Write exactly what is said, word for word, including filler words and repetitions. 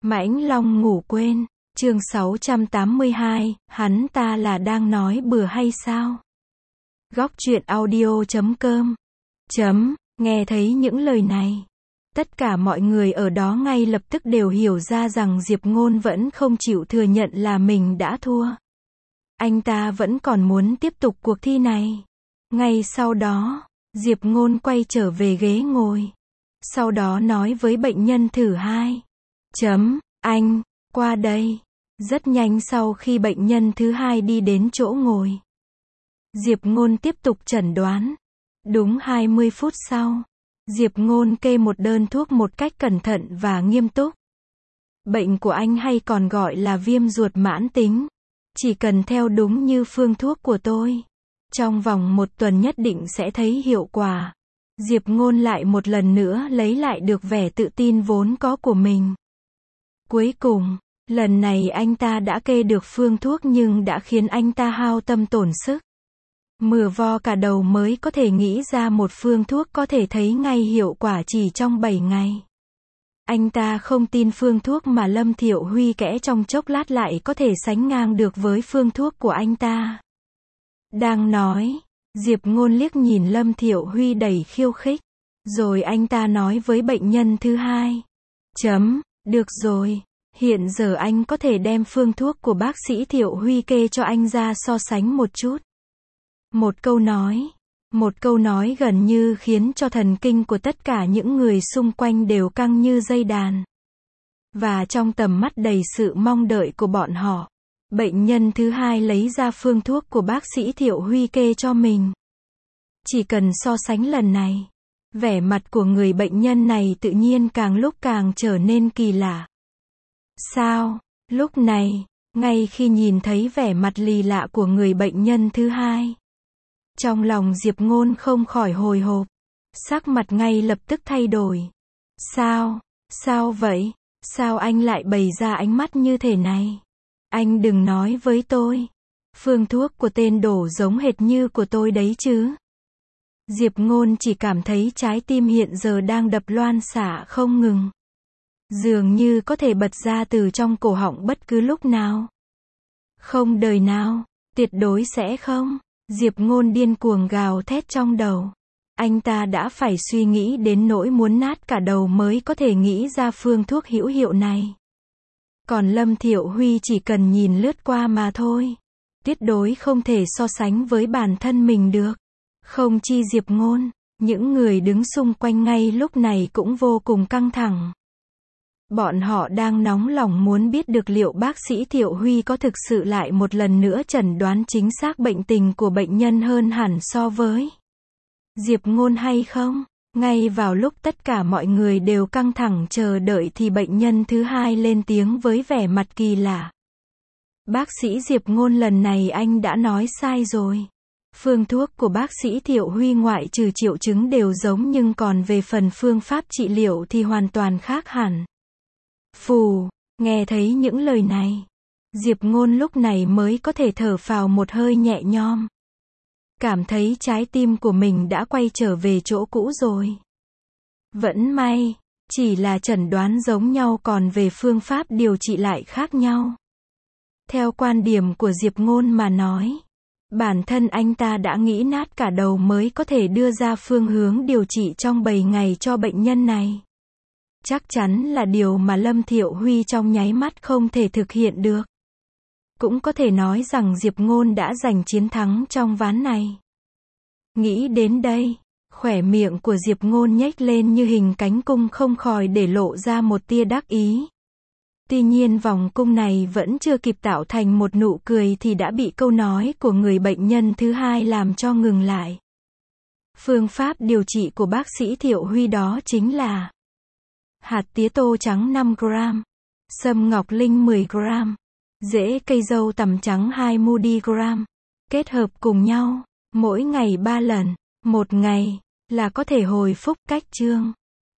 Mãnh Long ngủ quên, chương sáu trăm tám mươi hai, hắn ta là đang nói bừa hay sao? Góc truyện audio chấm com chấm, nghe thấy những lời này. Tất cả mọi người ở đó ngay lập tức đều hiểu ra rằng Diệp Ngôn vẫn không chịu thừa nhận là mình đã thua. Anh ta vẫn còn muốn tiếp tục cuộc thi này. Ngay sau đó, Diệp Ngôn quay trở về ghế ngồi. Sau đó nói với bệnh nhân thứ hai. Chấm, anh, qua đây. Rất nhanh sau khi bệnh nhân thứ hai đi đến chỗ ngồi, Diệp Ngôn tiếp tục chẩn đoán. Đúng hai mươi phút sau, Diệp Ngôn kê một đơn thuốc một cách cẩn thận và nghiêm túc. Bệnh của anh hay còn gọi là viêm ruột mãn tính. Chỉ cần theo đúng như phương thuốc của tôi, trong vòng một tuần nhất định sẽ thấy hiệu quả. Diệp Ngôn lại một lần nữa lấy lại được vẻ tự tin vốn có của mình. Cuối cùng, lần này anh ta đã kê được phương thuốc nhưng đã khiến anh ta hao tâm tổn sức. Mưa vo cả đầu mới có thể nghĩ ra một phương thuốc có thể thấy ngay hiệu quả chỉ trong bảy ngày. Anh ta không tin phương thuốc mà Lâm Thiệu Huy kẽ trong chốc lát lại có thể sánh ngang được với phương thuốc của anh ta. Đang nói, Diệp Ngôn liếc nhìn Lâm Thiệu Huy đầy khiêu khích. Rồi anh ta nói với bệnh nhân thứ hai. Chấm, được rồi. Hiện giờ anh có thể đem phương thuốc của bác sĩ Thiệu Huy kê cho anh ra so sánh một chút. Một câu nói. Một câu nói gần như khiến cho thần kinh của tất cả những người xung quanh đều căng như dây đàn. Và trong tầm mắt đầy sự mong đợi của bọn họ, bệnh nhân thứ hai lấy ra phương thuốc của bác sĩ Thiệu Huy kê cho mình. Chỉ cần so sánh lần này, vẻ mặt của người bệnh nhân này tự nhiên càng lúc càng trở nên kỳ lạ. Sao? Lúc này, ngay khi nhìn thấy vẻ mặt lì lạ của người bệnh nhân thứ hai, trong lòng Diệp Ngôn không khỏi hồi hộp, sắc mặt ngay lập tức thay đổi. Sao? Sao vậy? Sao anh lại bày ra ánh mắt như thế này? Anh đừng nói với tôi. Phương thuốc của tên đổ giống hệt như của tôi đấy chứ. Diệp Ngôn chỉ cảm thấy trái tim hiện giờ đang đập loan xạ không ngừng. Dường như có thể bật ra từ trong cổ họng bất cứ lúc nào. Không đời nào, tuyệt đối sẽ không. Diệp Ngôn điên cuồng gào thét trong đầu. Anh ta đã phải suy nghĩ đến nỗi muốn nát cả đầu mới có thể nghĩ ra phương thuốc hữu hiệu này. Còn Lâm Thiệu Huy chỉ cần nhìn lướt qua mà thôi. Tuyệt đối không thể so sánh với bản thân mình được. Không chi Diệp Ngôn, những người đứng xung quanh ngay lúc này cũng vô cùng căng thẳng. Bọn họ đang nóng lòng muốn biết được liệu bác sĩ Thiệu Huy có thực sự lại một lần nữa chẩn đoán chính xác bệnh tình của bệnh nhân hơn hẳn so với Diệp Ngôn hay không. Ngay vào lúc tất cả mọi người đều căng thẳng chờ đợi thì bệnh nhân thứ hai lên tiếng với vẻ mặt kỳ lạ. Bác sĩ Diệp Ngôn, lần này anh đã nói sai rồi. Phương thuốc của bác sĩ Thiệu Huy ngoại trừ triệu chứng đều giống nhưng còn về phần phương pháp trị liệu thì hoàn toàn khác hẳn. Phù, nghe thấy những lời này, Diệp Ngôn lúc này mới có thể thở phào một hơi nhẹ nhõm. Cảm thấy trái tim của mình đã quay trở về chỗ cũ rồi. Vẫn may, chỉ là chẩn đoán giống nhau còn về phương pháp điều trị lại khác nhau. Theo quan điểm của Diệp Ngôn mà nói, bản thân anh ta đã nghĩ nát cả đầu mới có thể đưa ra phương hướng điều trị trong bảy ngày cho bệnh nhân này. Chắc chắn là điều mà Lâm Thiệu Huy trong nháy mắt không thể thực hiện được. Cũng có thể nói rằng Diệp Ngôn đã giành chiến thắng trong ván này. Nghĩ đến đây, khóe miệng của Diệp Ngôn nhếch lên như hình cánh cung không khỏi để lộ ra một tia đắc ý. Tuy nhiên vòng cung này vẫn chưa kịp tạo thành một nụ cười thì đã bị câu nói của người bệnh nhân thứ hai làm cho ngừng lại. Phương pháp điều trị của bác sĩ Thiệu Huy đó chính là hạt tía tô trắng năm gam, sâm ngọc linh mười gam, rễ cây dâu tằm trắng hai mi-li-gam, kết hợp cùng nhau, mỗi ngày ba lần, một ngày, là có thể hồi phúc cách chương.